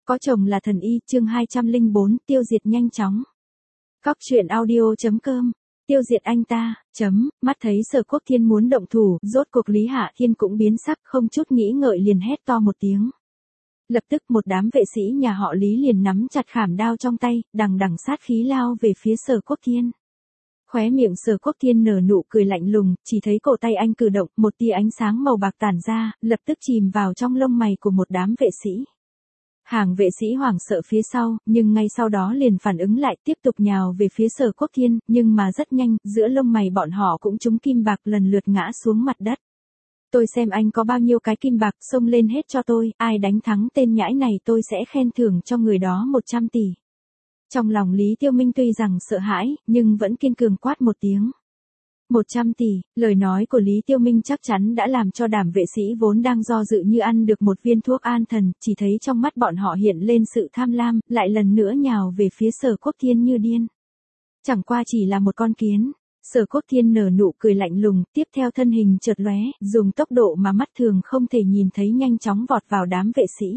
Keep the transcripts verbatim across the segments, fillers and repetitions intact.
Có chồng là thần y, chương hai trăm lẻ bốn, tiêu diệt nhanh chóng. Cóc truyện audio chấm com, tiêu diệt anh ta, chấm, mắt thấy Sở Quốc Thiên muốn động thủ, rốt cuộc Lý Hạ Thiên cũng biến sắc, không chút nghĩ ngợi liền hét to một tiếng. Lập tức một đám vệ sĩ nhà họ Lý liền nắm chặt khảm đao trong tay, đằng đằng sát khí lao về phía Sở Quốc Thiên. Khóe miệng Sở Quốc Thiên nở nụ cười lạnh lùng, chỉ thấy cổ tay anh cử động, một tia ánh sáng màu bạc tản ra, lập tức chìm vào trong lông mày của một đám vệ sĩ. Hàng vệ sĩ hoảng sợ phía sau, nhưng ngay sau đó liền phản ứng lại, tiếp tục nhào về phía Sở Quốc Thiên, nhưng mà rất nhanh, giữa lông mày bọn họ cũng trúng kim bạc lần lượt ngã xuống mặt đất. Tôi xem anh có bao nhiêu cái kim bạc, xông lên hết cho tôi, ai đánh thắng tên nhãi này tôi sẽ khen thưởng cho người đó một trăm tỷ. Trong lòng Lý Tiêu Minh tuy rằng sợ hãi, nhưng vẫn kiên cường quát một tiếng. một trăm tỷ, lời nói của Lý Tiêu Minh chắc chắn đã làm cho đám vệ sĩ vốn đang do dự như ăn được một viên thuốc an thần, chỉ thấy trong mắt bọn họ hiện lên sự tham lam, lại lần nữa nhào về phía Sở Quốc Thiên như điên. Chẳng qua chỉ là một con kiến. Sở Quốc Thiên nở nụ cười lạnh lùng, tiếp theo thân hình chợt lóe, dùng tốc độ mà mắt thường không thể nhìn thấy nhanh chóng vọt vào đám vệ sĩ.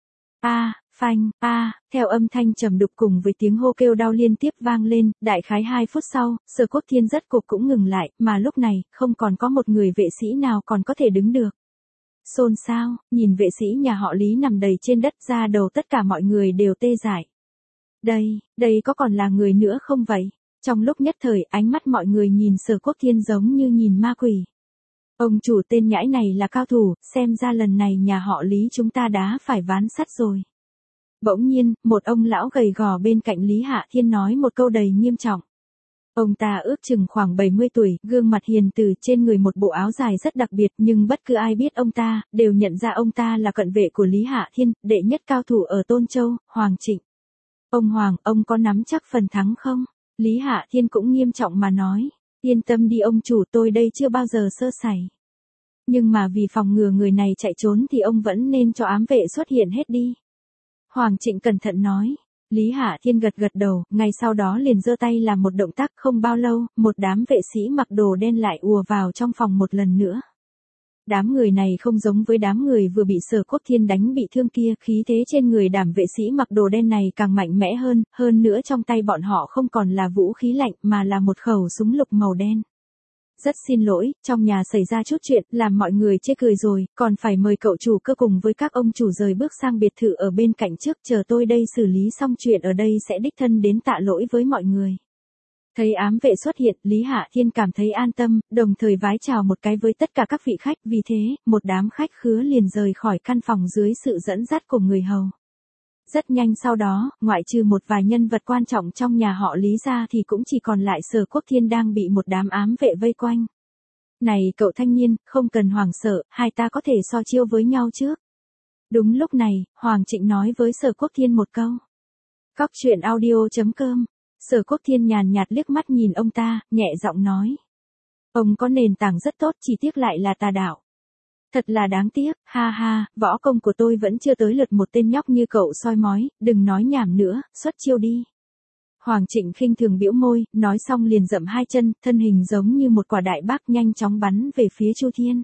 A, phanh, a, theo âm thanh trầm đục cùng với tiếng hô kêu đau liên tiếp vang lên, đại khái hai phút sau, Sở Quốc Thiên rốt cuộc cũng ngừng lại, mà lúc này, không còn có một người vệ sĩ nào còn có thể đứng được. Xôn xao, nhìn vệ sĩ nhà họ Lý nằm đầy trên đất ra đầu tất cả mọi người đều tê dại. Đây, đây có còn là người nữa không vậy? Trong lúc nhất thời ánh mắt mọi người nhìn Sở Quốc Thiên giống như nhìn ma quỷ. Ông chủ tên nhãi này là cao thủ, xem ra lần này nhà họ Lý chúng ta đã phải ván sắt rồi. Bỗng nhiên, một ông lão gầy gò bên cạnh Lý Hạ Thiên nói một câu đầy nghiêm trọng. Ông ta ước chừng khoảng bảy mươi tuổi, gương mặt hiền từ, trên người một bộ áo dài rất đặc biệt, nhưng bất cứ ai biết ông ta, đều nhận ra ông ta là cận vệ của Lý Hạ Thiên, đệ nhất cao thủ ở Tôn Châu, Hoàng Trịnh. Ông Hoàng, ông có nắm chắc phần thắng không? Lý Hạ Thiên cũng nghiêm trọng mà nói, yên tâm đi ông chủ, tôi đây chưa bao giờ sơ sẩy. Nhưng mà vì phòng ngừa người này chạy trốn thì ông vẫn nên cho ám vệ xuất hiện hết đi. Hoàng Trịnh cẩn thận nói. Lý Hạ Thiên gật gật đầu, ngay sau đó liền giơ tay làm một động tác, không bao lâu, một đám vệ sĩ mặc đồ đen lại ùa vào trong phòng một lần nữa. Đám người này không giống với đám người vừa bị Sở Quốc Thiên đánh bị thương kia, khí thế trên người đám vệ sĩ mặc đồ đen này càng mạnh mẽ hơn, hơn nữa trong tay bọn họ không còn là vũ khí lạnh mà là một khẩu súng lục màu đen. Rất xin lỗi, trong nhà xảy ra chút chuyện, làm mọi người chê cười rồi, còn phải mời cậu chủ cơ cùng với các ông chủ rời bước sang biệt thự ở bên cạnh trước, chờ tôi đây xử lý xong chuyện ở đây sẽ đích thân đến tạ lỗi với mọi người. Thấy ám vệ xuất hiện, Lý Hạ Thiên cảm thấy an tâm, đồng thời vái chào một cái với tất cả các vị khách, vì thế, một đám khách khứa liền rời khỏi căn phòng dưới sự dẫn dắt của người hầu. Rất nhanh sau đó, ngoại trừ một vài nhân vật quan trọng trong nhà họ Lý ra thì cũng chỉ còn lại Sở Quốc Thiên đang bị một đám ám vệ vây quanh. Này cậu thanh niên, không cần hoảng sợ, hai ta có thể so chiêu với nhau trước. Đúng lúc này, Hoàng Trịnh nói với Sở Quốc Thiên một câu. Cóc truyện audio chấm com. Sở Quốc Thiên nhàn nhạt liếc mắt nhìn ông ta, nhẹ giọng nói. Ông có nền tảng rất tốt, chỉ tiếc lại là tà đạo. Thật là đáng tiếc, ha ha, võ công của tôi vẫn chưa tới lượt một tên nhóc như cậu soi mói, đừng nói nhảm nữa, xuất chiêu đi. Hoàng Trịnh khinh thường bĩu môi, nói xong liền dậm hai chân, thân hình giống như một quả đại bác nhanh chóng bắn về phía Chu Thiên.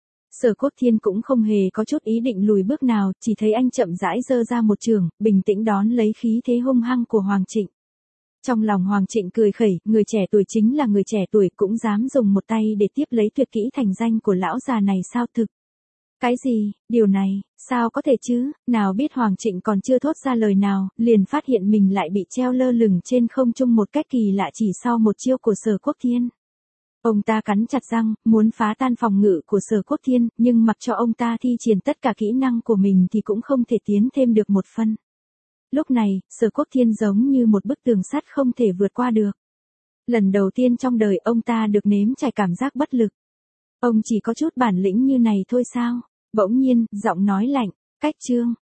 Sở Quốc Thiên cũng không hề có chút ý định lùi bước nào, chỉ thấy anh chậm rãi giơ ra một trường, bình tĩnh đón lấy khí thế hung hăng của Hoàng Trịnh. Trong lòng Hoàng Trịnh cười khẩy, người trẻ tuổi chính là người trẻ tuổi cũng dám dùng một tay để tiếp lấy tuyệt kỹ thành danh của lão già này sao thực? Cái gì, điều này, sao có thể chứ, nào biết Hoàng Trịnh còn chưa thốt ra lời nào, liền phát hiện mình lại bị treo lơ lửng trên không trung một cách kỳ lạ chỉ sau một chiêu của Sở Quốc Thiên. Ông ta cắn chặt răng, muốn phá tan phòng ngự của Sở Quốc Thiên, nhưng mặc cho ông ta thi triển tất cả kỹ năng của mình thì cũng không thể tiến thêm được một phân. Lúc này, Sở Quốc Thiên giống như một bức tường sắt không thể vượt qua được. Lần đầu tiên trong đời ông ta được nếm trải cảm giác bất lực. Ông chỉ có chút bản lĩnh như này thôi sao? Bỗng nhiên, giọng nói lạnh, cách chương,